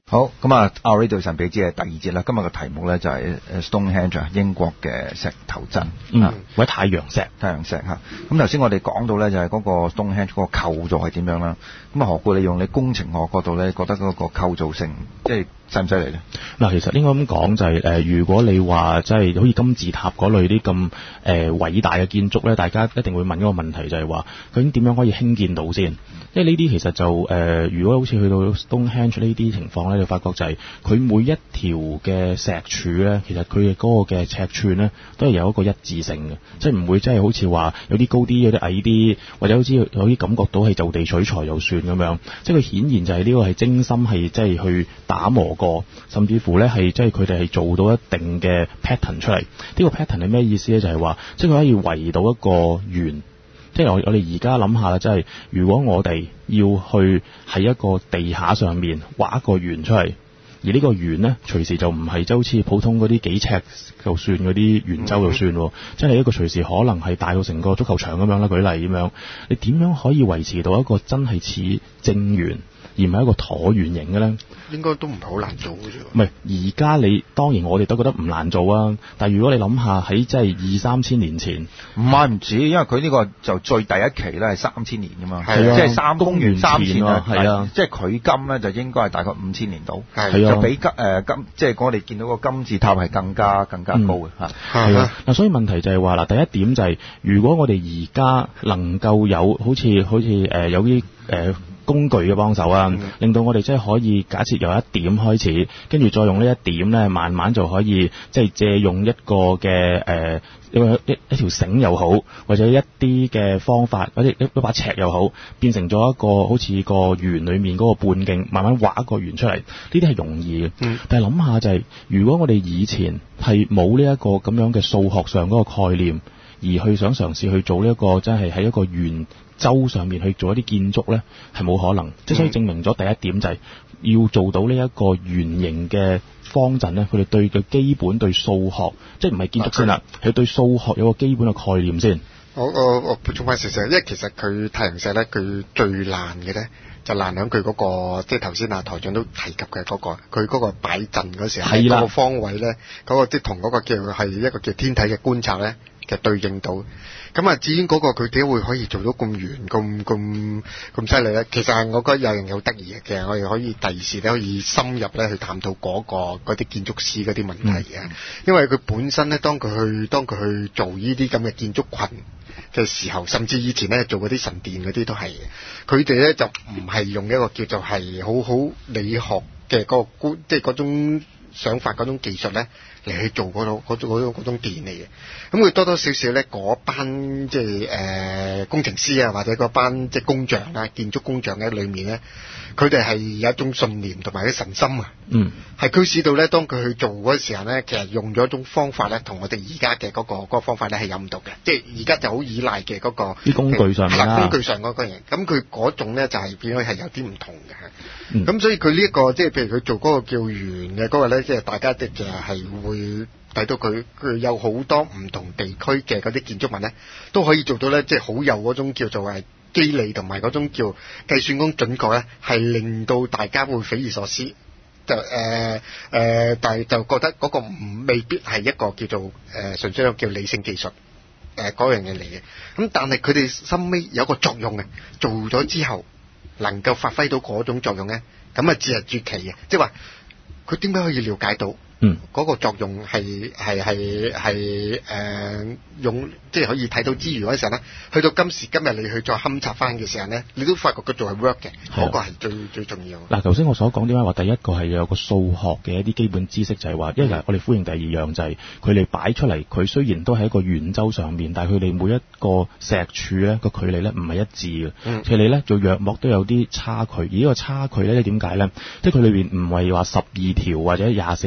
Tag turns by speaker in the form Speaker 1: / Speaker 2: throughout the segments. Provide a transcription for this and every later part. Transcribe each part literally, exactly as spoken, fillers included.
Speaker 1: 好，咁啊 Our Radio 神秘之夜第二節啦，今日嘅題目咧就係 Stonehenge 英國嘅石頭陣，
Speaker 2: 嗯，
Speaker 1: 啊
Speaker 2: 或者太陽石，
Speaker 1: 太陽石嚇。咁頭先我哋講到咧就係嗰個 Stonehenge 嗰個構造係點樣啦。咁啊何故你用你工程學角度咧覺得嗰個構造性即係犀唔犀利咧？
Speaker 2: 嗱，其實應該咁講就係、是、誒、呃，如果你話即係好似金字塔嗰類啲咁誒偉大嘅建築咧，大家一定會問一個問題就係話，究竟點樣可以興建到先？因為呢啲其實就誒、呃，如果好似去到 Stonehenge 呢啲情況咧，你發覺就係佢每一條嘅石柱咧，其實佢嘅嗰個嘅尺寸咧，都係有一個一致性嘅，即係唔會即係好似話有啲高啲，有啲矮啲，或者好似有啲感覺到係就地取材又算咁樣。即係佢顯然就係呢個係精心係即係去打磨過，甚至乎咧係即係佢哋係做到一定嘅 pattern 出嚟。呢、這個 pattern 係咩意思咧？就係、是、話，即係佢可以圍到一個圓。即係我我哋而家諗下啦，即係如果我哋要去喺一個地下上面畫一個圓出嚟，而呢個圓呢，隨時就唔係就好似普通嗰啲幾尺就算嗰啲圓周就算，嗯、即係一個隨時可能係大到成個足球場咁樣啦。舉例咁樣，你點樣可以維持到一個真係似正圓，而唔係一個橢圓形嘅咧？
Speaker 3: 應該都唔係好難做嘅啫。
Speaker 2: 唔係，而家你當然我哋都覺得唔難做啊。但係如果你諗下喺即係二三千年前，
Speaker 1: 唔係唔止，因為佢呢個就最第一期咧係三千年噶嘛，
Speaker 2: 係啊，
Speaker 1: 即係三公元三千啊，
Speaker 2: 係啊，
Speaker 1: 即係佢今咧就應該係大概五千年度，
Speaker 2: 係啊，
Speaker 1: 就比金誒金即係我哋見到個金字塔係更加更加高嘅嚇。
Speaker 2: 係啊，嗱，所以問題就係話嗱，第一點就係、是、如果我哋而家能夠有好似好似誒、呃、有啲誒。呃工具嘅幫手啊，嗯、令到我哋即係可以假設由一點開始，跟住再用呢一點咧，慢慢就可以即係借用一個嘅誒一個一一條繩又好，或者一啲嘅方法，或者一一把尺又好，變成咗一個好似個圓裡面嗰個半徑，慢慢畫一個圓出嚟，呢啲係容易嘅。嗯、但係諗下就係、是，如果我哋以前係冇呢一個咁樣嘅數學上嗰個概念，而去想嘗試去做呢、這、一個真係喺一個圓周上面去做一啲建築呢，係冇可能。即係、嗯、所以證明咗第一點就係、是、要做到呢一個圓形嘅方陣呢，佢哋對嘅基本對數學，即係唔係建築先啦，係、嗯、對數學有個基本嘅概念先。
Speaker 3: 我我我補充翻少少，因為其實佢太陽石呢，佢最難嘅呢，就難喺佢嗰個，即係頭先阿台長都提及嘅嗰、那個，佢嗰個擺陣嗰時候，嗰的個方位呢，嗰、那個即係同嗰個叫係一個叫天體嘅觀察呢，其實對應到。咁啊，至於嗰個佢點會可以做到咁圓、咁咁咁犀利咧？其實我覺得有樣嘢好得意嘅，其實我哋可以第二時咧可以深入咧去探討嗰、嗰個嗰啲建築師嗰啲問題嘅，嗯、因為佢本身咧，當佢去當佢去做呢啲咁嘅建築群嘅時候，甚至以前咧做嗰啲神殿嗰啲都係嘅，佢哋咧就唔係用一個叫做係好好理學嘅嗰個觀，即係嗰種想法、嗰種技術咧。嚟去做嗰種嗰種嗰種嗰種電嚟嘅，咁佢多多少少咧嗰班即係誒工程師啊，或者嗰班即係工匠啊、建築工匠喺裏面咧，佢哋係有一種信念同埋啲神心啊，嗯，係驅使到咧，當佢去做嗰時候咧，其實用咗一種方法咧，同我哋而家嘅嗰個嗰個方法咧係有唔同嘅，即係而家就好依賴嘅嗰個
Speaker 2: 啲工具上啦，
Speaker 3: 工具上嗰個嘢，咁佢嗰種咧就係變咗係有啲唔同嘅，咁、
Speaker 2: 嗯、
Speaker 3: 所以佢呢一個即係譬如佢做嗰個叫圓嘅嗰個咧，即係大家即係係會。會睇到佢佢有好多唔同地區嘅嗰啲建築物咧，都可以做到咧，即係好有嗰種叫做係機理同埋嗰種叫計算咁準確咧，係令到大家會匪夷所思，就誒誒、呃呃，但係就覺得嗰個唔未必係一個叫做誒、呃、純粹一個叫理性技術誒嗰樣嘢嚟嘅。咁但係佢哋深尾有個作用嘅，做咗之後能夠發揮到嗰種作用咧，咁啊至係絕奇嘅，即係話佢點解可以了解到？嗯，嗰個作用係係係係誒用即係可以睇到之餘嗰陣咧，去到今時今日你去再勘察翻嘅時候咧，你都發覺佢做係 work 嘅，嗰、嗰個係最最重要。嗱，
Speaker 2: 頭先我所講點解話第一個係有個數學嘅一啲基本知識，就係話，因為我哋呼應第二樣就係佢哋擺出嚟，佢雖然都係一個圓周上面，但係佢哋每一個石柱咧個距離咧唔係一致嘅，佢哋咧做約莫都有啲差距。而呢個差距咧點解咧？即係佢裏邊唔係話十二條或者廿四條或者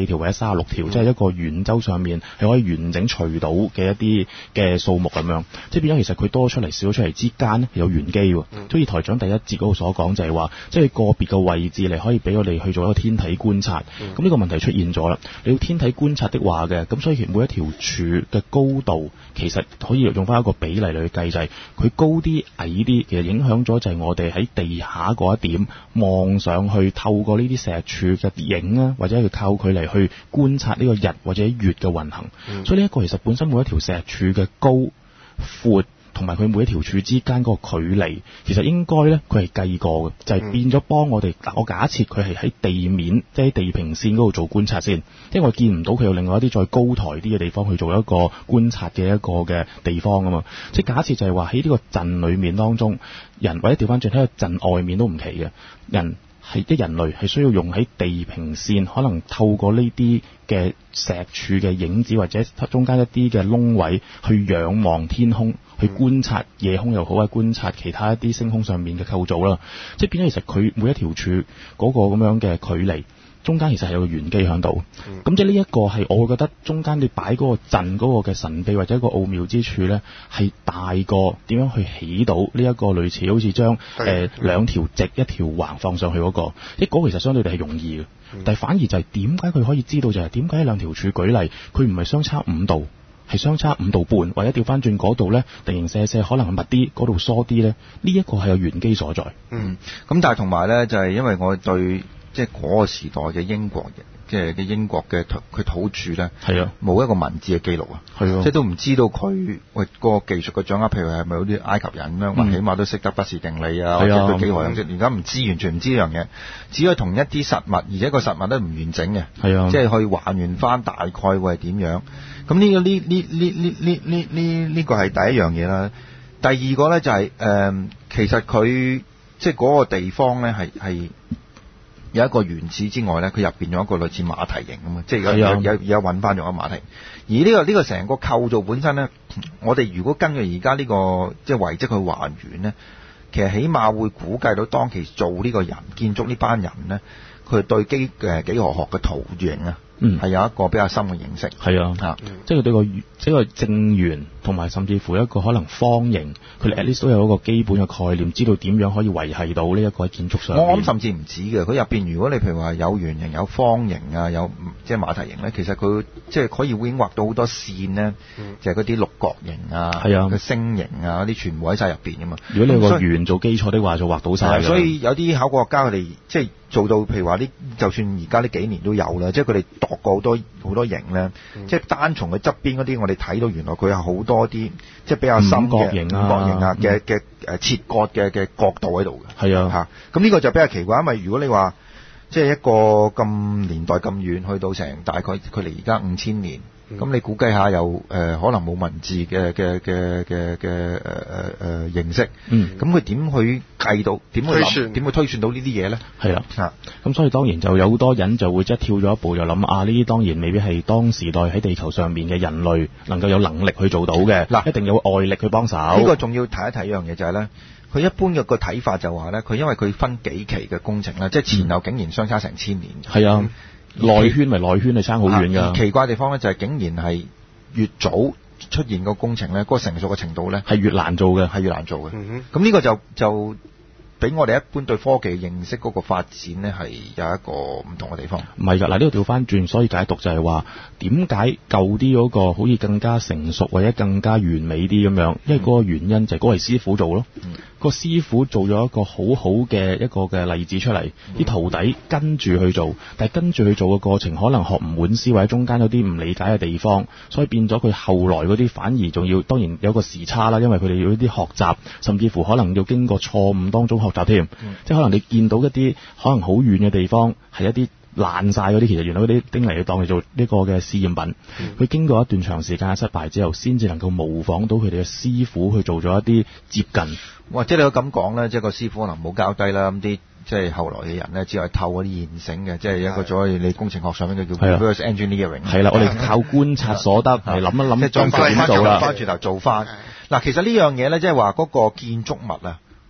Speaker 2: 三十六條，即係一個圓周上面係可以完整除到嘅一啲嘅數目咁樣，即係變咗其實佢多出嚟少咗出嚟之間咧有玄機喎。好似台長第一節嗰度所講就係話，即係個別嘅位置嚟可以俾我哋去做一個天體觀察。咁呢個問題出現咗啦，你要天體觀察的話嘅，咁所以其實每一條柱嘅高度其實可以用翻一個比例嚟去計，就係佢高啲矮啲，其實影響咗就係我哋喺地下嗰一點望上去，透過呢啲石柱嘅影啊，或者係靠佢嚟去觀察呢個日或者月嘅運行。嗯、所以呢一個其實本身每一條石柱嘅高、闊同埋佢每一條柱之間嗰個距離，其實應該咧佢係計過嘅，就係、是、變咗幫我哋。嗱，我假設佢係喺地面，即係喺地平線嗰度做觀察先，因為我見唔到佢有另外一啲再高台啲嘅地方去做一個觀察嘅一個嘅地方啊嘛。即係假設就係話喺呢個陣裏面當中，人或者調翻轉喺個陣外面都唔奇嘅人。係一人類係需要用喺地平線，可能透過呢啲嘅石柱嘅影子或者中間一啲嘅窿位去仰望天空，去觀察夜空又好，或者觀察其他一啲星空上面嘅構造啦。即係變咗其實佢每一條柱嗰個咁樣嘅距離，中間其實係有個玄機喺度。咁、嗯、即係呢一個係我會覺得中間你擺嗰個陣嗰個嘅神秘或者一個奧妙之處咧，係大過點樣去起到呢一個類似好似將誒兩條直一條橫放上去嗰、那個，一、那個其實相對地係容易嘅。嗯、但係反而就係點解佢可以知道就係點解兩條柱舉例，佢唔係相差五度，係相差五度半，或者調翻轉嗰度咧，零零舍舍可能係密啲，嗰度疏啲咧，呢、這、一個係有玄機所在。
Speaker 1: 嗯，咁但係同埋咧就係、是、因為我對。即係嗰個時代嘅英國人，即係嘅英國嘅佢土著咧，係啊，冇一個文字嘅記錄啊，係啊，即係都唔知道佢喂個技術嘅掌握，譬如係咪好似埃及人咁樣，嗯、起碼都識得不是定理啊，或者對幾何形式，而家唔知，完全唔知呢樣嘢，只可以同一啲實物，而且個實物都唔完整嘅，係啊，即係去還原翻大概會係點樣。咁呢、呢個呢呢呢呢呢呢呢呢個係第一樣嘢啦。第二個咧就係、是、誒、呃，其實佢即係嗰個地方咧係係。有一個原始之外咧，佢入邊有一個類似馬蹄形咁啊，即係有有有有揾翻咗個馬蹄。而呢、這個呢、這個成個構造本身咧，我哋如果根據而家呢個即係遺跡去還原咧，其實起碼會估計到當其做呢個人建築呢班人咧，佢對幾誒幾何學嘅圖形啊，嗯，係有一個比較深嘅認識。係啊，嚇、嗯，即係佢對個即係個正圓同埋甚至乎一個可能方形，佢哋 at least 都有一個基本嘅概念，知道點樣可以維繫到呢一個建築上面。我諗甚至唔止嘅，佢入邊如果你譬如話有圓形、有方形啊，有即係馬蹄形咧，其實佢即係可以已經畫到好多線咧，嗯、就係嗰啲六角形啊、嘅星形啊嗰啲，全部喺晒入邊噶嘛。如果你有個圓做基礎的話，就畫到晒。所以有啲考古學家佢哋即係做到，譬如話呢，就算而家呢幾年都有啦，即係佢哋度過好多好多形咧，嗯、即係單從佢側邊嗰啲，我哋睇到原來佢有好多啲即係比較深嘅五角形啊、五角形啊嘅嘅誒切割嘅嘅角度喺度嘅。係啊，嚇咁呢個就比較奇怪，因為如果你話即係一個咁年代咁遠，去到成大概距離而家五千年。咁、嗯、你估計下有誒、呃、可能冇文字嘅嘅嘅嘅嘅誒誒誒形式，嗯，咁佢點去計到？點去諗？點去推算到呢啲嘢咧？係啊，啊，咁所以當然就有好多人就會即係跳咗一步，就諗啊，呢啲當然未必係當時代喺地球上面嘅人類能夠有能力去做到嘅，嗱、啊，一定有外力去幫手。呢個仲要睇一睇一樣嘢就係、是、咧，佢一般嘅個睇法就話咧，佢因為佢分幾期嘅工程咧，即係前後竟然相差成千年。係、嗯、啊。內圈咪內圈，係差好遠㗎。奇怪地方咧就係竟然係越早出現個工程咧，嗰、那個成熟嘅程度咧係越難做嘅，係越難做嘅。咁呢、嗯、個就就俾我哋一般對科技認識嗰個發展咧係有一個唔同嘅地方。唔係㗎，嗱呢度調翻轉，所以解讀就係話點解舊啲嗰個好似更加成熟或者更加完美啲咁樣？因為嗰個原因就係嗰位師傅做咯。嗯個師傅做咗一個好好嘅一個嘅例子出嚟，啲、嗯、徒弟跟住去做，但係跟住去做嘅過程可能學唔滿師或者中間有啲唔理解嘅地方，所以變咗佢後來嗰啲反而仲要，當然有個時差啦，因為佢哋要一啲學習，甚至乎可能要經過錯誤當中學習添，嗯、即係可能你見到一啲可能好遠嘅地方係一啲爛晒嗰啲，其實原來嗰啲丁嚟當嚟做呢個嘅試驗品，佢、嗯、經過一段長時間嘅失敗之後，先至能夠模仿到佢哋嘅師傅去做咗一啲接近。哇！即係你咁講咧，即係個師傅可能冇交低啦，咁啲即係後來嘅人咧，只係透嗰啲現成嘅，即係一個所謂你工程學上面嘅叫 reverse engineering。係啦，我哋靠觀察所得嚟諗一諗，將佢點做啦，翻轉頭做翻。嗱，其實呢樣嘢咧，即係話嗰個建築物啊，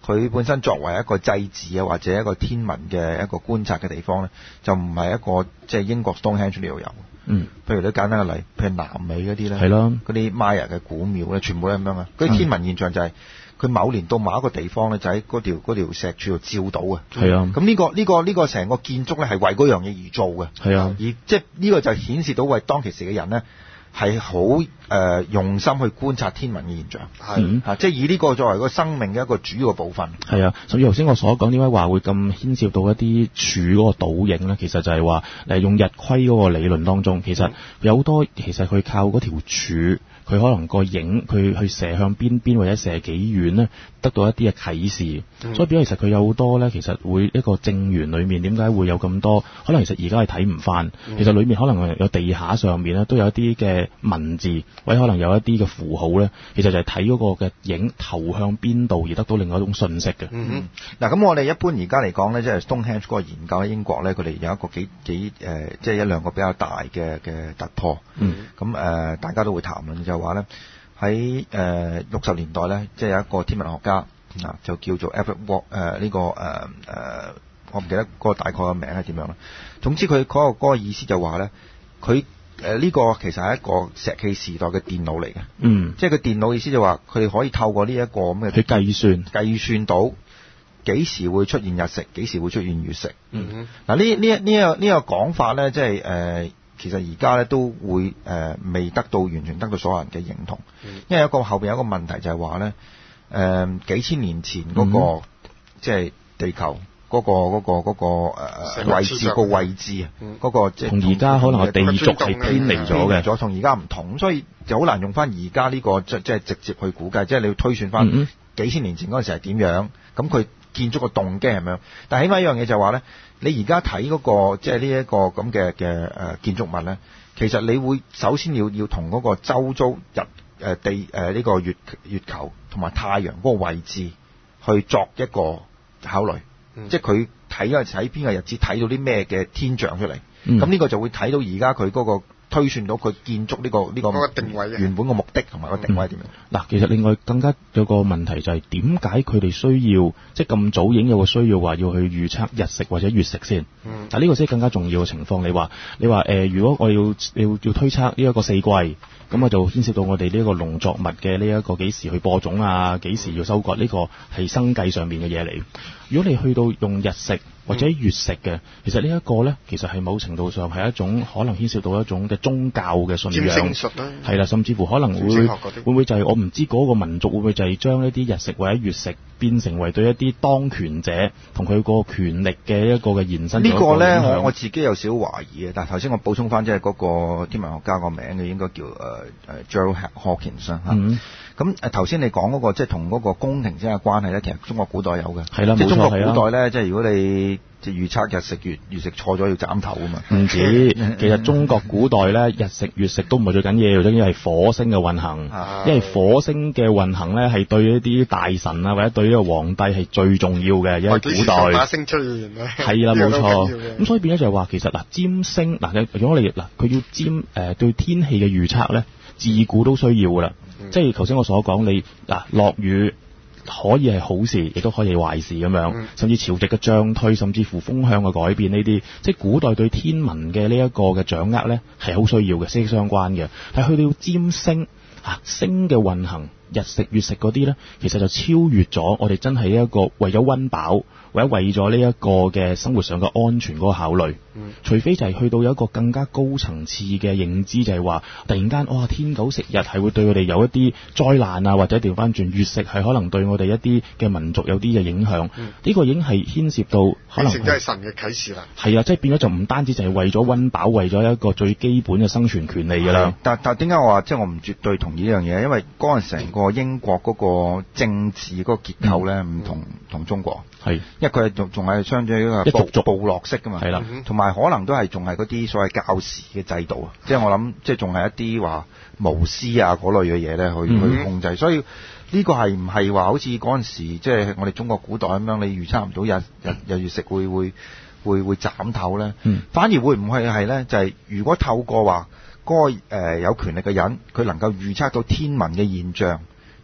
Speaker 1: 佢本身作為一個祭祀啊或者一個天文嘅一個觀察嘅地方咧，就唔係一個即係英國 Stonehenge 呢度有。
Speaker 2: 嗯，
Speaker 1: 譬如你簡單嘅例，譬如南美嗰啲咧，
Speaker 2: 係咯，
Speaker 1: 嗰啲 Maya 嘅古廟咧，全部都係咁樣啊。嗰啲天文現象就係、是、佢某年到某一個地方咧，就喺嗰條嗰條石柱度照到啊。
Speaker 2: 係啊，
Speaker 1: 咁呢、這個呢、這個呢、這個成個建築咧係為嗰樣嘢而做嘅。
Speaker 2: 係啊，
Speaker 1: 而即係呢個就顯示到為當其時嘅人咧。係好誒用心去觀察天文嘅現象，係、嗯啊、即係以呢個作為個生命嘅一個主要嘅部分。
Speaker 2: 係啊，所以頭先我所講點解話會咁牽涉到一啲柱嗰個倒影咧？其實就係話誒用日晷嗰個理論當中，其實有好多其實佢靠嗰條柱。佢可能個影佢去射向邊邊或者射幾遠咧，得到一啲嘅啟示。嗯、所以變咗其實佢有好多咧，其實會一個正圓裏面點解會有咁多？可能其實而家係睇唔翻。其實裏面可能有地下上面咧都有一啲嘅文字，或者可能有一啲嘅符號咧，其實就係睇嗰個嘅影投向邊度而得到另外一種信息嘅。
Speaker 1: 嗯嗱，咁、嗯、我哋一般而家嚟講咧，即係 Stonehenge 嗰個研究喺英國咧，佢哋有一個幾幾誒、呃，即係一兩個比較大嘅嘅突破。嗯。咁誒、呃，大家都會談論就話咧，喺誒六十年代咧，即係有一個天文學家啊，就叫做 Everett Walk 誒呢個誒誒、呃，我唔記得個大概嘅名係點樣啦。總之佢嗰、嗰個嗰個意思就話咧，佢誒呢個其實係一個石器時代嘅電腦嚟嘅。嗯。即係佢電腦意思就話，佢哋可以透過呢一個咁嘅
Speaker 2: 去計算
Speaker 1: 計算到幾時會出現日食，幾時會出現月食。嗯。嗱呢呢一呢個呢個講法咧，即係誒。呃其實而家咧都會誒、呃、未得到完全得到所有人嘅認同，嗯、因為有一個後邊有一個問題就係話咧誒幾千年前嗰、那個、嗯、即係地球嗰、那個嗰、那個嗰、那個誒、呃、位置個位置啊，嗰、嗯那個即係
Speaker 2: 同而家可能個地軸係偏離咗嘅，
Speaker 1: 咗同而家唔同，所以就好難用翻而家呢個即即係直接去估計，即係你要推算翻幾千年前嗰陣時係點樣，咁佢建築個動機係咪樣？但係起碼一樣嘢就係話咧。你而家睇嗰個即係呢一個咁嘅嘅誒建築物咧，其實你會首先要要同嗰個周遭日誒、呃、地誒呢、呃這個月月球同埋太陽嗰個位置去作一個考慮，嗯、即係佢睇嗰陣時喺邊個日子睇到啲咩嘅天象出嚟，咁呢、嗯、個就會睇到而家佢嗰個推算到佢建築呢、這個呢、這個、那個定位原本個目的同埋個定位點樣？
Speaker 2: 嗱、嗯，其實另外更加有個問題就係點解佢哋需要即係咁早已經有個需要話要去預測日食或者月食先？嗯，但呢個先係更加重要嘅情況。你話你話誒、呃，如果我要要要推測呢一個四季，咁我就牽涉到我哋呢一個農作物嘅呢一個幾時去播種啊，幾時要收割，呢、這個係生計上面嘅嘢嚟。如果你去到用日食或者月食嘅，其實呢一個咧，其實係某程度上係一種可能牽涉到一種嘅宗教嘅信仰，占星術啦，係啦，甚至乎可能會會唔會就係、是、我唔知嗰個民族會唔會就係將呢啲日食或者月食變成為對一啲當權者同佢個權力嘅一個嘅延伸。
Speaker 1: 這個、呢個咧，我我自己有少少懷疑嘅，但係頭先我補充翻，即係嗰個天文學家個名嘅應該叫誒誒 Gerald Hawkins 啦嚇。咁誒頭先你講嗰、那個即係同嗰個宮廷之間嘅關係咧，其實中國古代有嘅，
Speaker 2: 係啦，
Speaker 1: 即係中國古代咧，即係如果你即係預測日食月月食錯咗要斬頭啊嘛。
Speaker 2: 唔止，其實中國古代咧日食月食都唔係最緊要，最緊要係火星嘅運行，啊、因為火星嘅運行咧係對一啲大臣啊或者對呢個皇帝係最重要嘅，因為古代
Speaker 3: 把星出現
Speaker 2: 係啦，冇錯。咁所以變咗就係話其實嗱占星嗱，如果你嗱佢要占誒、呃、對天氣嘅預測咧，自古都需要噶啦。嗯、即係頭先我所講，你嗱落雨可以係好事，亦都可以係壞事咁樣，嗯、甚至潮汐嘅漲退，甚至乎風向嘅改變呢啲，即係古代對天文嘅呢一個嘅掌握咧，係好需要嘅，息息相關嘅。係去到占星啊，星嘅運行、日食、月食嗰啲咧，其實就超越咗我哋真係一個為咗溫飽，或者為咗呢一個嘅生活上嘅安全嗰個考慮。嗯、除非就係去到有一個更加高層次嘅認知，就係話突然間哇天狗食日係會對我哋有一啲災難啊，或者調翻轉月食係可能對我哋一啲嘅民族有啲嘅影響。呢、嗯、個已經係牽涉到可能
Speaker 3: 變成真係神嘅啟示啦。
Speaker 2: 係啊，即係變咗就唔單止就係為咗溫飽，為咗一個最基本嘅生存權利㗎啦。
Speaker 1: 但但點解我話即係我唔絕對同意呢樣嘢？因為嗰陣成個英國嗰個政治嗰個結構咧唔同同中國。係，因為佢係仲仲係相對於一個部部落式噶嘛，係啦，同埋可能都係仲係嗰啲所謂教士嘅制度啊，即係我諗，即係仲係一啲話巫師啊嗰類嘅嘢咧，去去控制。所以呢個係唔係話好似嗰陣時，即係我哋中國古代咁樣，你預測唔到日日日月食會會會會斬頭咧？嗯，反而會唔會係咧？就係如果透過話嗰個誒有權力嘅人，佢能夠預測到天文嘅現象。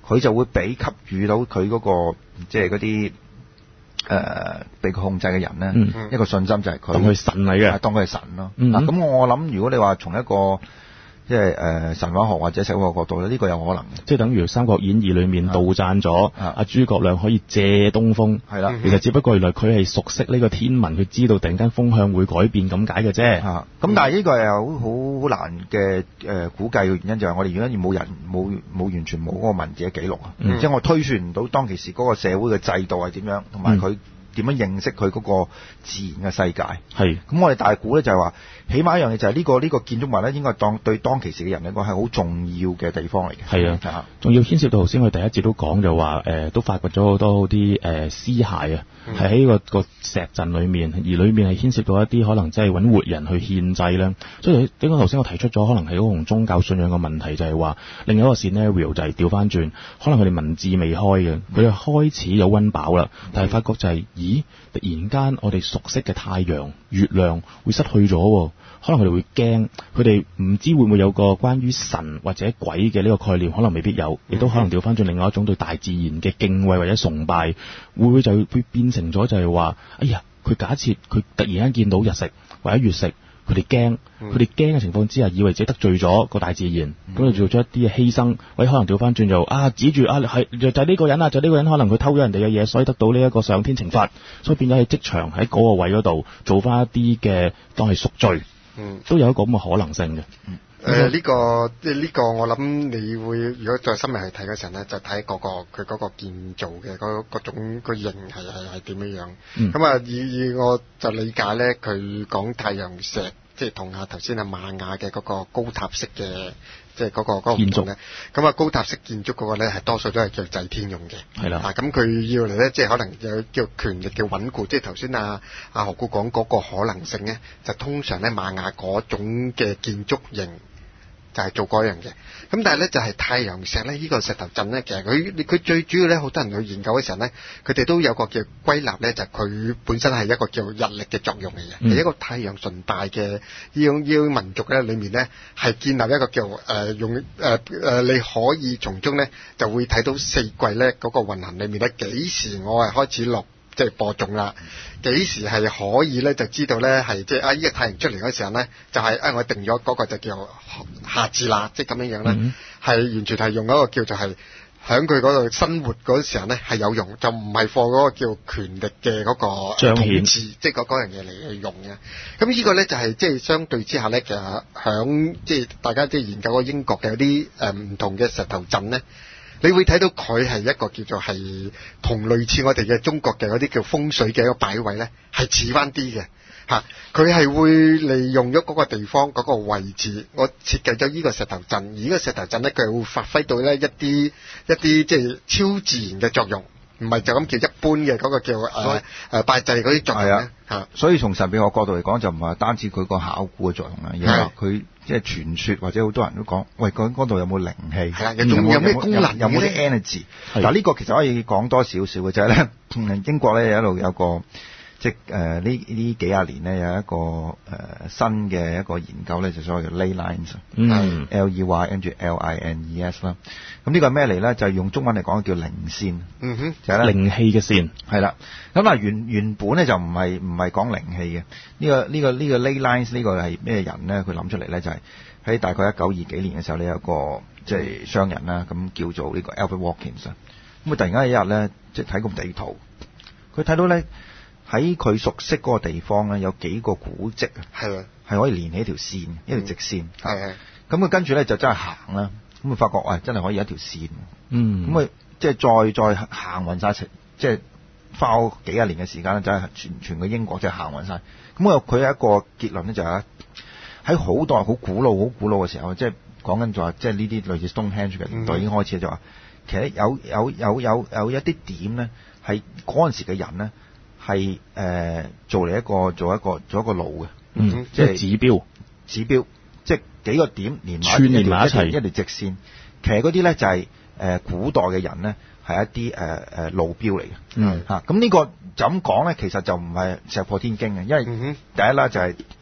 Speaker 1: 佢就會俾給予到佢嗰個即係嗰啲誒被佢控制嘅人咧、嗯、一個信心，就係佢
Speaker 2: 當佢神嚟嘅，
Speaker 1: 當佢係神咯。嗱、
Speaker 2: 嗯，
Speaker 1: 咁我諗如果你話從一個即係誒神話學或者社會學角度咧，呢、這個有可能嘅，
Speaker 2: 即係等於《三國演義》裏面杜撰咗阿諸葛亮可以借東風，係啦，其實只不過原來佢係熟悉呢個天文，佢知道突然間風向會改變咁解嘅啫。咁、嗯、但係呢個係好好難嘅誒估計嘅原因，就係我哋而家冇人冇冇完全冇嗰個文字嘅記錄啊，即係我推算唔到當其時嗰個社會嘅制度係點樣，同埋佢點樣認識佢嗰個自然嘅世界。係咁，我哋大估咧就係話，起碼一樣嘢就係呢、這個呢、這個建築物咧，應該當對當其時嘅人嚟講係好重要嘅地方嚟嘅。係啊，仲要牽涉到頭先我哋第一節都講就話，誒、呃、都發掘咗好多啲誒屍骸啊，係喺個個石陣裏面，而裏面係牽涉到一啲可能即係揾活人去獻祭咧。所以點解頭先我提出咗可能係嗰個同宗教信仰嘅問題，就係話另一個 scenario 就係調翻轉，可能佢哋文字未開嘅，佢哋開始有溫飽啦，但係發覺就係、是、咦，突然間我哋熟悉嘅太陽、月亮會失去咗，可能佢哋會驚，佢哋唔知會唔會有個關於神或者鬼嘅呢個概念，可能未必有，亦都可能調翻轉另外一種對大自然嘅敬畏或者崇拜，會唔會就會變成咗就係話，哎呀，佢假設佢突然間見到日食或者月食，佢哋驚，佢哋驚嘅情況之下，以為自己得罪咗個大自然，咁就做咗一啲嘅犧牲，或者可能調翻轉就啊指住啊係就就係呢個人啊，就呢個人可能佢偷咗人哋嘅嘢，所以得到呢一個上天懲罰，所以變咗喺職場喺嗰個位嗰度做翻一啲嘅當係贖罪，嗯，都有一個咁嘅可能性嘅。嗯
Speaker 3: 誒、呃，呢、這個即係呢個，我諗你會如果再深入去睇嗰陣咧，就睇嗰、那個佢嗰個建造嘅嗰嗰種個形係係係點樣樣。咁、嗯、啊，以以我就理解咧，佢講太陽石，即係同啊頭先啊瑪雅嘅嗰個高塔式嘅，即係嗰個嗰、那個建築咧。咁啊，高塔式建築嗰個咧係多數都係叫祭天用嘅。係啦。啊，咁佢要嚟咧，即係可能有叫權力嘅穩固，即係頭先啊啊何故講嗰個可能性咧，就通常咧瑪雅嗰種嘅建築型。就係、是、做嗰樣嘅，咁但係咧就係、是、太陽石咧，呢、這個石頭陣咧，其實佢佢最主要咧，好多人去研究嘅時候咧，佢哋都有個叫歸納咧，就係、是、佢本身係一個叫日曆嘅作用嚟嘅，係、嗯、一個太陽崇拜嘅呢種呢種民族咧，裏面咧係建立一個叫誒、呃、用誒誒、呃，你可以從中咧就會睇到四季咧嗰、那個運行裏面咧幾時我係開始落。即係播種啦，幾時係可以咧？就知道咧係即係啊！依、這個太陽出嚟嗰時候咧，就係、是、啊我定咗嗰個就叫夏至啦，即係咁樣樣咧，係、嗯、完全係用一個叫做係喺佢嗰度生活嗰時候咧係有用，就唔係放嗰個叫權力嘅嗰個統治，即係嗰嗰樣嘢嚟去用嘅。咁呢個咧就係、是、即係相對之下咧，其實響即係大家即係研究過英國嘅嗰啲誒唔同嘅石頭陣咧。你會睇到佢係一個叫做係同類似我哋嘅中國嘅嗰啲叫風水嘅一個擺位咧，係似翻啲嘅嚇。佢係會利用咗嗰個地方嗰個位置，我設計咗呢個石頭陣，而呢個石頭陣咧，佢係會發揮到咧一啲一啲即係超自然嘅作用，唔係就咁叫一般嘅嗰個叫誒誒拜祭嗰啲作用咧嚇。所以從神秘學角度嚟講，就唔係單止佢個考古嘅作用啦，而係佢。即係傳說或者好多人都講，喂，究竟嗰度有冇靈氣？係啦，有有咩功能？有冇啲 energy？嗱，呢個其實可以講多少少嘅，就係咧，英國咧一路有個即係誒呢呢幾廿年咧有一個誒、呃、新嘅一個研究咧，就所謂嘅 ley lines，嗯 ，L E Y 跟住 L I N E S 啦。咁呢個係咩嚟咧？就係、是、用中文嚟講叫靈線，嗯哼，就係、是、靈氣嘅線，係啦。咁啊原原本咧就唔係唔係講靈氣嘅。呢、這個呢、這個呢、這個 ley lines 呢個係咩人咧？佢諗出嚟咧就係、是、喺大概一九二幾年嘅時候咧，有個即係商人啦，咁叫做呢個 Albert Watkins。咁佢突然間一日咧，即係睇個地圖，佢睇到咧喺佢熟悉嗰個地方咧，有幾個古蹟啊，係啊，係可以連起一條線，一條直線，係係。咁佢跟住咧就真係行啦，咁佢發覺喂、哎、真係可以一條線，嗯，咁佢即係再再行勻晒，即係花咗幾廿年嘅時間咧，就係全全個英國即係行勻晒。咁佢佢有一個結論咧，就係喺好代好古老好古老嘅時候，即係講緊就話，即係呢啲類似 Stonehenge 嘅年代已經開始就話，其實有有有有有一啲點咧，係嗰陣時嘅人咧係誒做嚟一個做一個做一個路嘅，嗯，即係指標指標，即係幾個點連埋串連埋一齊一條直線。其實嗰啲咧就係、是、誒、呃、古代嘅人咧係一啲誒誒路標嚟嘅，嗯嚇。咁呢個就咁講咧，其實就唔係石破天驚嘅，因為第一啦就係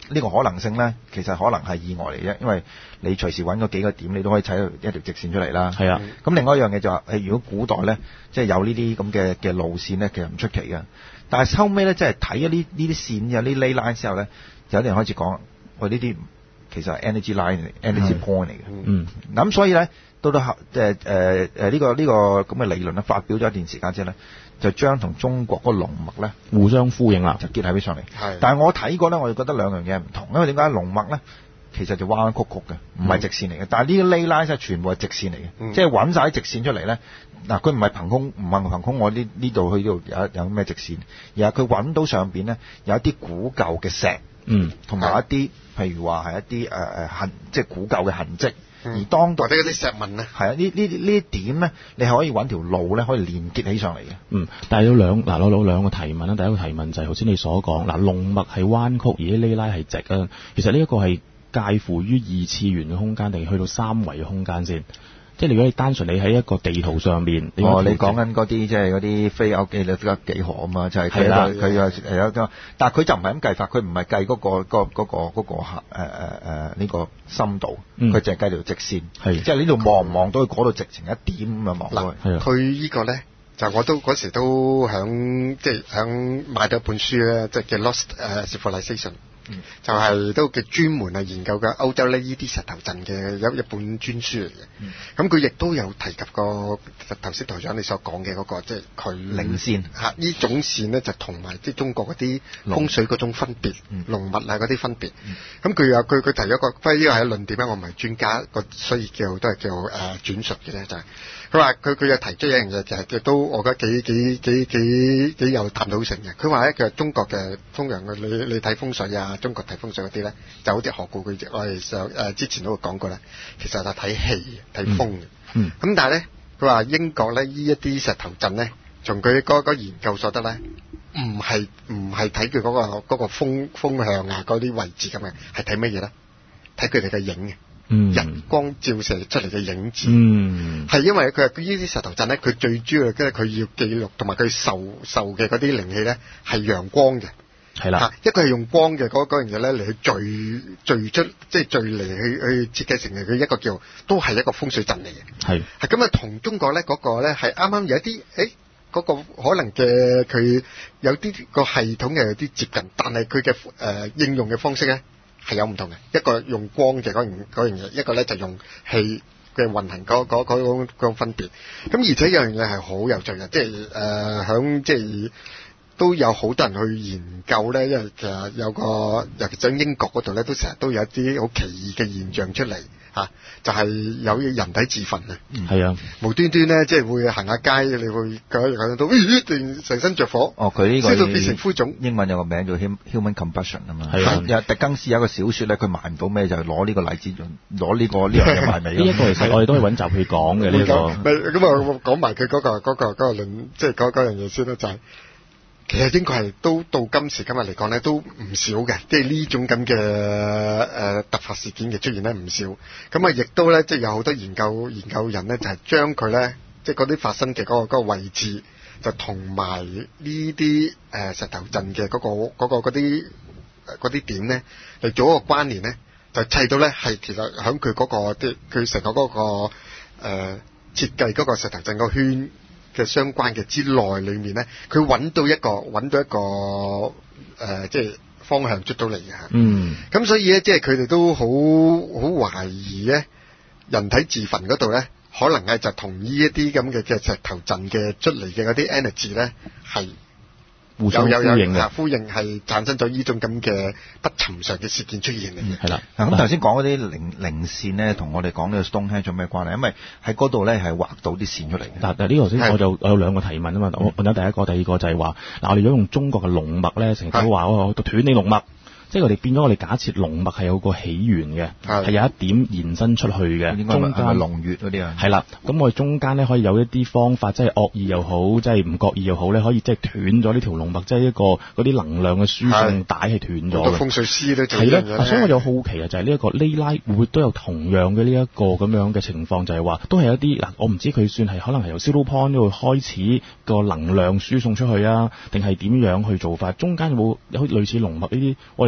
Speaker 1: 呢個可能性咧，其實可能係意外嚟啫，因為你隨時揾嗰幾個點，你都可以睇到一條直線出嚟啦。
Speaker 2: 係啊，
Speaker 1: 咁另外一樣嘢就話、是，如果古代咧，即係有呢啲咁嘅嘅路線咧，其實唔出奇嘅。但係後尾咧，即係睇咗呢呢啲線有呢 ley line 之後咧，有啲人開始講，喂呢啲其實係 energy line 嚟 energy point 嚟嘅。嗯，咁所以咧，到到後誒誒誒呢個呢、呢個咁嘅理論咧，發表咗一段時間之後咧，就將同中國嗰個龍脈咧
Speaker 2: 互相呼應啦，
Speaker 1: 就結合起上嚟。係，但係我睇過咧，我就覺得兩樣嘢唔同，因為點解龍脈咧其實就彎彎曲曲嘅，唔係直線嚟嘅。嗯、但係呢個 ley line 係全部係直線嚟嘅，嗯、即係揾晒啲直線出嚟咧。嗱，佢唔係憑空，唔係憑空，我呢呢度去呢度有有咩直線，而係佢揾到上邊咧有一啲古舊嘅石，嗯，同埋一啲譬如話係一啲誒誒痕，即係古舊嘅痕跡。而當
Speaker 3: 或者嗰啲石紋咧，
Speaker 1: 係啊，呢呢呢啲點咧，你係可以揾條路咧，可以連結起上嚟嘅。
Speaker 2: 嗯，但係有兩嗱，攞攞兩個提問啦。第一個提問就係頭先你所講，嗱，龍脈係彎曲，而啲呢拉係直啊。其實呢一個係介乎於二次元嘅空間，定係去到三維嘅空間先？即係如果你單純你喺一個地圖上面，
Speaker 1: 哦，你講緊嗰啲即係嗰啲非歐幾率得幾何啊嘛，就係佢啦，佢有有個，但係佢就唔係咁計法，佢唔係計嗰個嗰個嗰個嗰個誒誒誒呢個深度，佢淨係計條直線，係即係呢度望唔望到佢嗰度直情一點咁啊望到。
Speaker 3: 嗱，佢呢個咧就我都嗰時都響即係響買咗一本書咧，即係叫 Lost 誒 Civilization。嗯、就係、是、都嘅專門係研究嘅歐洲呢呢啲石頭陣嘅一一本專書嚟嘅。咁佢亦都有提及過頭先台長你所講嘅嗰個，即係佢
Speaker 1: 領線
Speaker 3: 嚇呢種線咧，就同埋即係中國嗰啲風水嗰種分別，龍脈啊嗰啲分別。咁佢有佢佢提咗個，不過呢個係論點啦，我唔係專家，個所以叫都係叫誒、呃、轉述嘅咧，就係佢話佢佢又提出一樣嘢，就係、是、都我覺得幾幾幾幾幾有探討性嘅。佢話咧，佢中國嘅通常嘅你你睇風水啊。中國睇風水嗰啲咧，就好似學過佢我哋上誒之前都會講過啦。其實就睇氣、睇風嘅。嗯。咁、嗯、但係咧，佢話英國咧呢一啲石頭陣咧，從佢嗰個研究所得咧，唔係唔係睇佢嗰個嗰、嗰個風風向啊嗰啲位置咁嘅，係睇乜嘢咧？睇佢哋嘅影嘅。嗯。日光照射出嚟嘅影子。嗯。係因為佢係呢啲石頭陣咧，佢最主要嘅佢要記錄同埋佢受受嘅嗰啲靈氣咧，係陽光嘅。係啦，一個係用光嘅嗰嗰樣嘢咧嚟去聚聚出，即係聚嚟去去設計成嘅佢一個叫都係一個風水陣嚟嘅。係係咁啊，同中國咧嗰個咧係啱啱有一啲誒嗰個可能嘅佢有啲個系統嘅有啲接近，但係佢嘅誒應用嘅方式咧係有唔同嘅。一個用光嘅嗰樣嗰樣嘢，一個咧就用氣嘅運行嗰嗰嗰嗰嗰分別。咁而且有樣嘢係好有趣嘅，即係誒響即係。都有好多人去研究咧，因為其實有個尤其喺英國嗰度咧，都成日都有一啲好奇異嘅現象出嚟嚇、啊，就係、是、有人體自焚啊，係啊，無端端咧即係會行下街，你會覺得到咦，突然成身着火，
Speaker 1: 哦，佢呢個
Speaker 3: 燒到變成灰燼。英文有個名叫 human combustion 啊嘛，係啊，有狄更斯有一個小説咧，佢賣唔到咩就係攞呢個例子攞呢個呢樣嘢賣尾。呢一個其實我哋都係揾集去講嘅呢個。咁啊，講埋佢嗰個嗰、嗰個嗰、嗰個論，即係嗰嗰樣嘢先啦，就係、是。其實英國係都到今時今日嚟講咧，都唔少嘅，即係呢種咁嘅誒突發事件嘅出現咧唔少。咁啊，亦都咧，即係有好多研究研究人咧，就係將佢咧，即係嗰啲發生嘅嗰個嗰個位置，就同埋呢啲誒石頭陣嘅嗰個嗰個嗰啲嗰啲點咧，嚟做一個關聯咧，就砌到咧係其實喺佢嗰個即係佢成個嗰個誒設計嗰個石頭陣個圈嘅相關嘅之內裏面咧，佢揾到一個揾到一個誒、呃，即係方向出到嚟嘅嚇。嗯。咁所以咧，即係佢哋都好好懷疑咧，人體自焚嗰度咧，可能係就同呢一啲咁嘅嘅石頭陣嘅出嚟嘅嗰啲 energy 咧，係互相呼應嘅，呼應係產生咗呢種咁嘅不尋常嘅事件出現嘅。係、嗯、啦。咁頭先講嗰啲靈靈線咧，同我哋講呢個 Stonehenge 有咩關係？因為喺嗰度咧係畫到啲線出嚟嘅。但但呢個先我就我有兩個提問啊嘛。我問咗第一個，第二個就係話嗱，我哋如果用中國嘅龍脈咧，成日都話我斷你龍脈。即係我哋變咗，我哋假設龍脈係有個起源嘅，係有一點延伸出去嘅，中間龍穴嗰啲啊，係啦。咁我哋中間咧可以有一啲方法，即係惡意又好，即係唔覺意又好咧，可以即係斷咗呢條龍脈，即係一個嗰啲能量嘅輸送帶係斷咗嘅。好多風水師都係啦，所以我有好奇啊，就係呢一個呢拉會唔會都有同樣嘅呢一個咁樣嘅情況，就係話都係一啲嗱，我唔知佢算係可能係由 Zero Point 度開始個能量輸送出去啊，定係點樣去做法？中間有冇有類似龍脈呢啲？我哋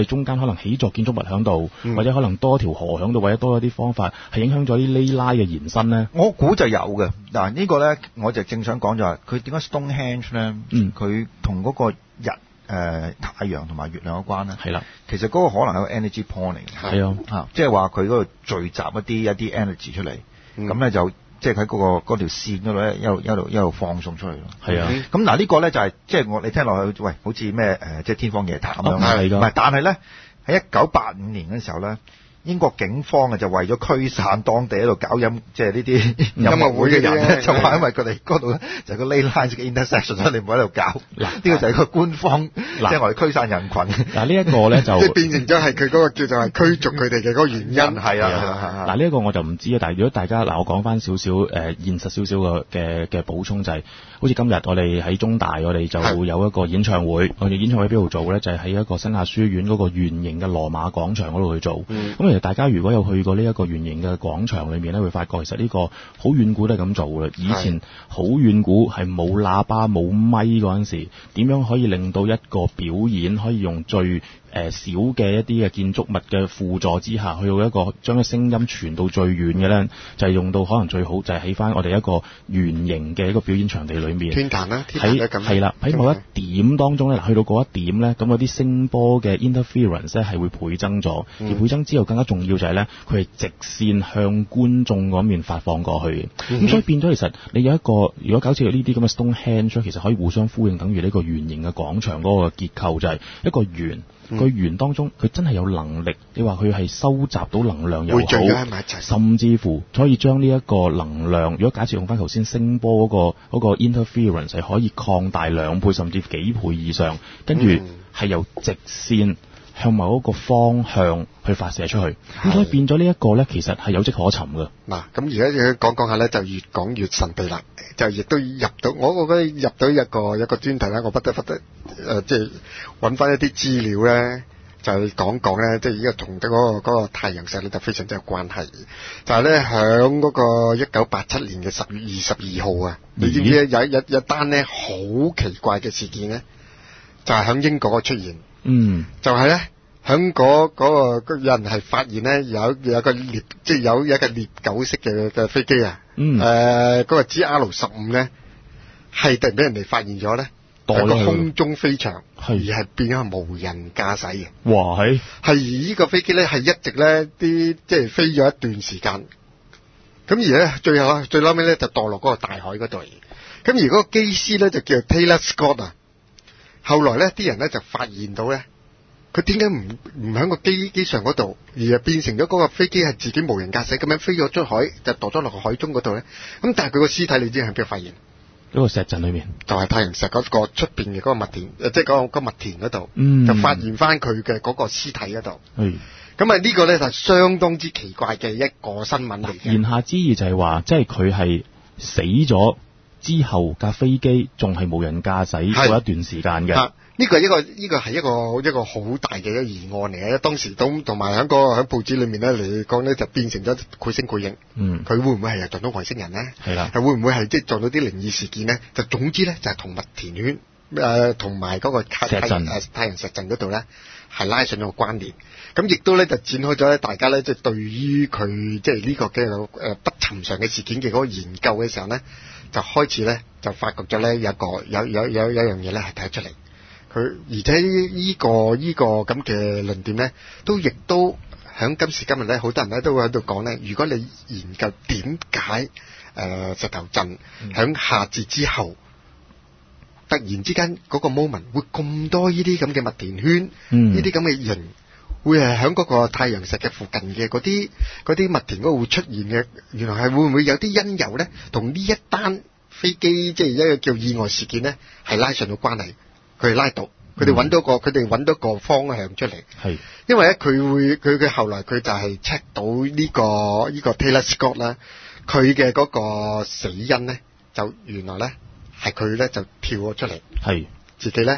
Speaker 2: 中間可能起座建築物喺度、嗯，或者可能多條河喺度，或者多一啲方法係影響咗啲呢拉嘅延伸咧？
Speaker 1: 我估就有嘅。嗱、這個、呢個咧，我就正想講就係佢點解 Stonehenge 咧？嗯，佢同嗰個日誒、呃、太陽同埋月亮有關咧？係啦，其實嗰個可能係個 energy point 嚟嘅。係啊，嚇，即係話佢嗰度聚集一啲一啲 energy 出嚟，咁、嗯、咧就。即係喺嗰個嗰條線嗰度咧，一路一路一路放送出嚟咯。係啊，咁嗱呢個咧就係、是、即係我你聽落去，喂，好似咩誒，即係天方夜譚咁樣。係㗎。唔係，但係咧喺一九八五年嘅時候咧，英國警方啊就為咗驅散當地喺度搞音，即係呢啲音樂會嘅人咧，就話因為佢哋嗰度咧就係個 ley lines 嘅 intersection，所以你唔好喺度搞。嗱，呢個就係個官方，即係我哋驅散人群。嗱，呢一個咧就即係變成咗係佢嗰個叫做係驅逐佢哋嘅嗰個原因。係啊，
Speaker 2: 嗱呢一個我就唔知啊，但係如果大家嗱，我講翻少少誒現實少少嘅嘅嘅補充就係、是，好似今日我哋喺中大，我哋就會有一個演唱會。我哋演唱會喺邊度做咧？就係、是、喺一個新亞書院嗰個圓形嘅羅馬廣場嗰度去做。咁、嗯、其實大家如果有去過呢一個圓形嘅廣場裏面咧，會發覺其實呢個好遠古都係咁做嘅。以前好遠古係冇喇叭冇咪嗰陣時，點樣可以令到一個表演可以用最誒少嘅一啲嘅建築物嘅輔助之下，去到一個將個聲音傳到最遠嘅咧，就係、是、用到可能最好就係喺翻我哋一個圓形嘅一個表演場地裏面。
Speaker 3: 天壇啦，天壇咁
Speaker 2: 係啦，喺某一點當中咧，去到嗰一點咧，咁嗰啲聲波嘅 interference 咧係會倍增咗、嗯，而倍增之後更加重要就係咧，佢係直線向觀眾嗰面發放過去嘅。咁、嗯、所以變咗其實你有一個，如果搞似呢啲咁嘅 Stonehenge，其實可以互相呼應，等於呢個圓形嘅廣場嗰個結構就係一個圓。個、嗯、圓當中，佢真係有能力。你話佢係收集到能量又好，甚至乎可以將呢一個能量，如果假設用翻頭先聲波嗰、那個嗰、那個 interference 係可以擴大兩倍甚至幾倍以上，跟住係由直線向某一個方向去發射出去。咁所以變咗呢一個咧，其實係有跡可尋嘅。
Speaker 3: 嗱，咁而家講講下咧，就越講越神秘啦。就亦都入到，我我覺得入到一個一個專題咧，我不得不得誒，即係揾翻一啲資料咧，就係講講咧，即係依個同嗰個嗰個太陽石咧就非常之有關係。就係咧，響嗰個一九八七年嘅十月二十二號啊，你知唔知有有有單咧好奇怪嘅事件咧，就係響英國出現。嗯，就係咧。喺嗰嗰個有人係發現咧，有有個獵，即係有一個獵狗式嘅嘅飛機啊。嗯。誒、呃，嗰、那個 G R 十五咧，係突然俾人哋發現咗咧，喺個空中飛翔，而係變咗係無人駕駛嘅。哇！係。係而呢個飛機咧，係一直咧啲即係飛咗一段時間。咁而咧，最後最後尾咧就墮落嗰個大海嗰度。咁而嗰個機師咧就叫 Taylor Scott 啊。後來咧，啲人咧就發現到咧。佢點解唔唔喺個機機上嗰度，而係變成咗嗰個飛機係自己無人駕駛咁樣飛咗出海，就墮咗落個海中嗰度咧？咁但係佢個屍體你知喺邊度發現？嗰個石陣裏面，就係、是、太陽石嗰個出邊嘅嗰個麥田，即係嗰個麥田嗰度、嗯，就發現翻佢嘅嗰個屍體嗰度。係咁啊！呢個咧就係相當之奇怪嘅一個新聞嚟嘅。
Speaker 2: 言下之意就係話，即係佢係死咗之後架飛機仲係無人駕駛嗰一段時間嘅。
Speaker 3: 呢個係一個呢個係一個一個好大嘅一個疑案嚟嘅，當時都同埋喺個喺報紙裏面咧嚟講咧，就變成咗繪聲繪影。嗯，佢會唔會係撞到外星人咧？係啦，係會唔會係即係撞到啲靈異事件咧？就總之咧就係同麥田圈誒同埋嗰個太太誒太陽石陣嗰度咧係拉上咗個關聯。咁亦都咧就展開咗咧大家咧即係對於佢即係呢個嘅誒不尋常嘅事件嘅嗰個研究嘅時候咧，就開始咧就發覺咗咧有一個有有有有一樣嘢咧係睇得出嚟。佢而且呢個呢個咁嘅論點咧，都亦都響今時今日咧，好多人咧都會喺度講咧。如果你研究點解誒石頭陣響夏至之後，突然之間嗰個 moment 會咁多呢啲咁嘅麥田圈，呢啲咁嘅人會係響嗰個太陽石嘅附近嘅嗰啲嗰啲麥田嗰度會出現嘅，原來係會唔會有啲因由咧？同呢一單飛機即係一個叫意外事件咧，係拉上到關係。佢哋拉到，佢哋揾到個，佢哋揾到個方向出嚟。係，因為咧佢會，佢佢後來佢就係 check 到呢個呢個 Taylor Scott 啦，佢嘅嗰個死因咧，就原來咧係佢咧就跳咗出嚟，係自己咧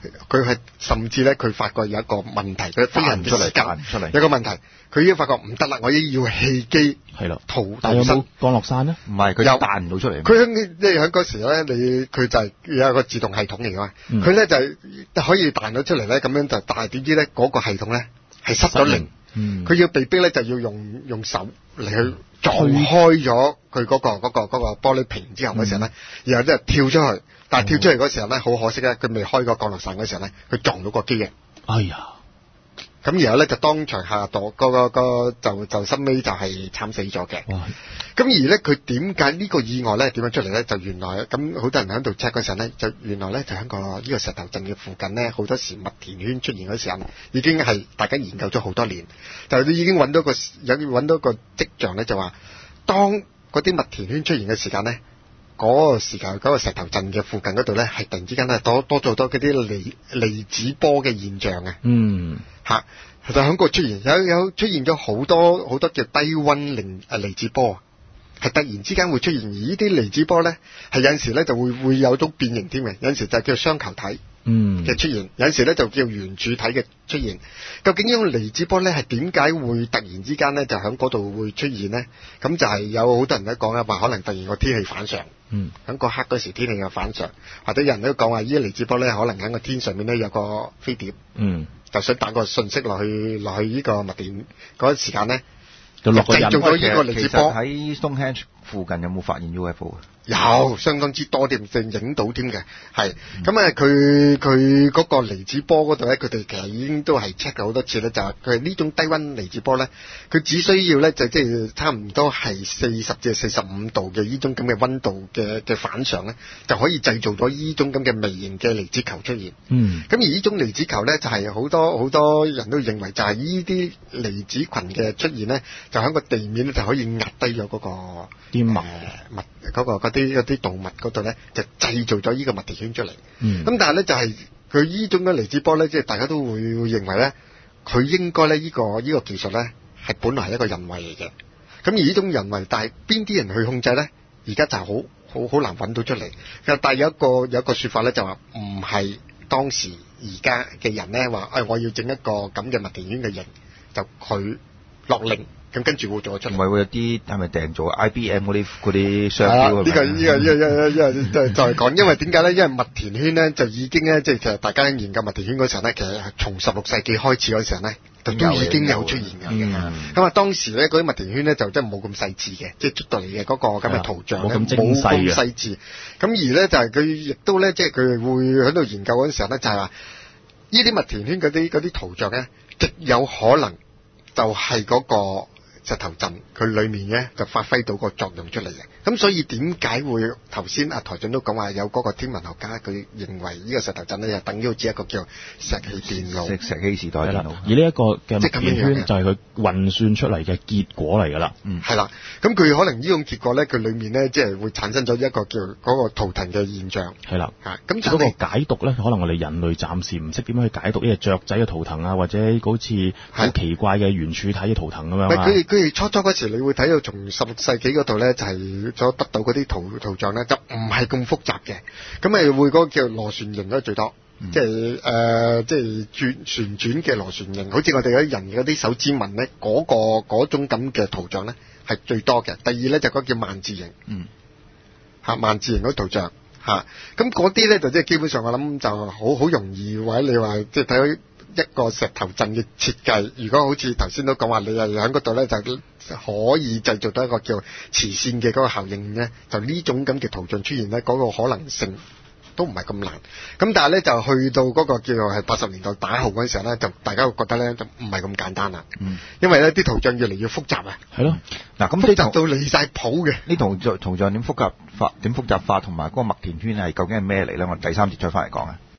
Speaker 3: 佢係甚至咧，佢發覺有一個問題，佢飛行嘅時間
Speaker 1: 出嚟
Speaker 3: 有個問題，佢已經發覺唔得啦，我已經要棄機
Speaker 2: 係啦，
Speaker 3: 逃
Speaker 2: 但有冇降落傘咧？
Speaker 1: 唔係，佢彈唔到出嚟。
Speaker 3: 佢喺即係喺嗰時咧，你佢就係有一個自動系統嚟㗎嘛，佢咧、嗯、就係可以彈到出嚟咧，咁樣就但係點知咧嗰個系統咧係失咗靈，佢、嗯、要被逼咧就要用用手嚟去撞開咗佢嗰個嗰、嗰個嗰、嗰個玻璃瓶之後嗰時候咧，嗯、然後即係跳出去。但係跳出嚟嗰時候咧，好可惜咧，佢未開個降落傘嗰時候咧，佢撞到個機嘅。
Speaker 2: 哎呀！
Speaker 3: 咁然後咧就當場下墮，個個個就就收尾就係慘死咗嘅。咁而咧佢點解呢個意外咧點樣出嚟咧？就原來咁好多人喺度 check 嗰時候咧，就原來咧就喺個呢個石頭鎮嘅附近咧，好多時麥田圈出現嗰時候，已經係大家研究咗好多年，就已經揾到個有揾到個跡象咧，就話當嗰啲麥田圈出現嘅時間咧。嗰個時間，嗰、嗰個石頭鎮嘅附近嗰度咧，係突然之間咧多多做多嗰啲離離子波嘅現象啊！嗯，嚇，就喺嗰個出現，有有出現咗好多好多叫低溫離誒離子波啊，係突然之間會出現，而呢啲離子波咧係有陣時咧就會會有種變形添嘅，有陣時就叫雙球體。嗯嘅出現，有陣時咧就叫圓柱體嘅出現。究竟呢種離子波咧係點解會突然之間咧就喺嗰度會出現咧？咁就係有好多人都講啊，話可能突然個天氣反常。嗯，喺個黑嗰時天氣有反常，或者有人都講話呢啲離子波咧可能喺個天上面咧有個飛碟。嗯，就想打個訊息落去落去呢個麥田嗰個時間咧，就落個印。做咗呢個離子波
Speaker 1: 喺 Stonehenge 附近有冇發現 U F O 啊？
Speaker 3: 有相當之多啲，正影到添嘅，係咁啊！佢佢嗰個離子波嗰度咧，佢哋其實已經都係 check 過好多次咧，就係佢呢種低溫離子波咧，佢只需要咧就即係差唔多係四十至四十五度嘅呢種咁嘅溫度嘅嘅反常咧，就可以製造咗呢種咁嘅微型嘅離子球出現。嗯，咁而呢種離子球咧，就係好多好多人都認為就係呢啲離子群嘅出現咧，就喺個地面咧就可以壓低咗嗰個
Speaker 2: 啲物
Speaker 3: 物嗰個嗰啲嗰啲動物嗰度咧，就製造咗呢個麥田圈出嚟。嗯，咁但係咧就係佢呢種嘅離子波咧，即係大家都會認為咧，佢應該咧呢個呢個技術咧係本來係一個人為嚟嘅。咁而呢種人為，但係邊啲人去控制咧？而家就係好好好難揾到出嚟。但係有一個有一個說法咧，就話唔係當時而家嘅人咧話，誒我要整一個咁嘅麥田圈嘅形，就佢落令。咁跟住會做出嚟，
Speaker 1: 唔係會有啲係咪訂做 I B M 嗰啲嗰啲商標？
Speaker 3: 呢個呢個呢個呢個就就係講，因為點解咧？因為麥田圈咧就已經咧，即係其實大家研究麥田圈嗰時候咧，其實係從十六世紀開始嗰時候咧，就都已經有出現嘅。咁啊、嗯，當時咧嗰啲麥田圈咧就真係冇咁細緻嘅，即係出到嚟嘅嗰個咁嘅圖像咧冇咁細緻。咁而咧就係佢亦都咧，即係佢會喺度研究嗰陣時候咧，就係話呢啲麥田圈嗰啲嗰啲圖像咧，極有可能就係嗰個石頭鎮佢裏面咧就發揮到個作用出嚟嘅，咁所以點解會頭先阿台長都講話有嗰個天文學家佢認為呢個石頭鎮咧就等於好似一個叫石器電腦，
Speaker 1: 石石器時代電腦，
Speaker 2: 而呢一個嘅麥田圈就係佢運算出嚟嘅結果嚟㗎啦。嗯，
Speaker 3: 係啦，咁佢可能呢種結果咧，佢裏面咧即係會產生咗一個叫嗰個圖騰嘅現象。係啦，嚇咁
Speaker 2: 嗰個解讀咧，可能我哋人類暫時唔識點樣去解讀呢個雀仔嘅圖騰啊，或者好似好奇怪嘅圓柱體嘅圖騰咁樣啊。
Speaker 3: 佢哋初初嗰時，你會睇到從十六世紀嗰度咧，就係所得到嗰啲圖圖像咧，就唔係咁複雜嘅。咁咪會嗰個叫螺旋形咧最多，嗯、即係誒、呃，即係轉旋轉嘅螺旋形，好似我哋嗰啲人嗰啲手指紋咧，嗰、嗰個嗰種咁嘅圖像咧係最多嘅。第二咧就嗰、係、叫萬字形，嗯，嚇萬字形嗰圖像嚇，咁嗰啲咧就即係基本上我諗就好好容易，或者你話即係睇到一個石頭鎮嘅設計，如果好似頭先都講話，你係喺嗰度咧就可以製造到一個叫磁線嘅嗰個效應咧，就呢種咁嘅圖像出現咧，嗰、嗰個可能性都唔係咁難。咁但係咧就去到嗰個叫做係八十年代打後嗰陣時候咧，就大家會覺得咧就唔係咁簡單啦。嗯，因為咧啲圖像越嚟越複雜啊。
Speaker 1: 係咯，嗱咁
Speaker 3: 複雜到離晒譜嘅。
Speaker 1: 呢圖像圖像點複雜法點複雜法同埋嗰個麥田圈係究竟係咩嚟咧？我哋第三節再翻嚟講啊。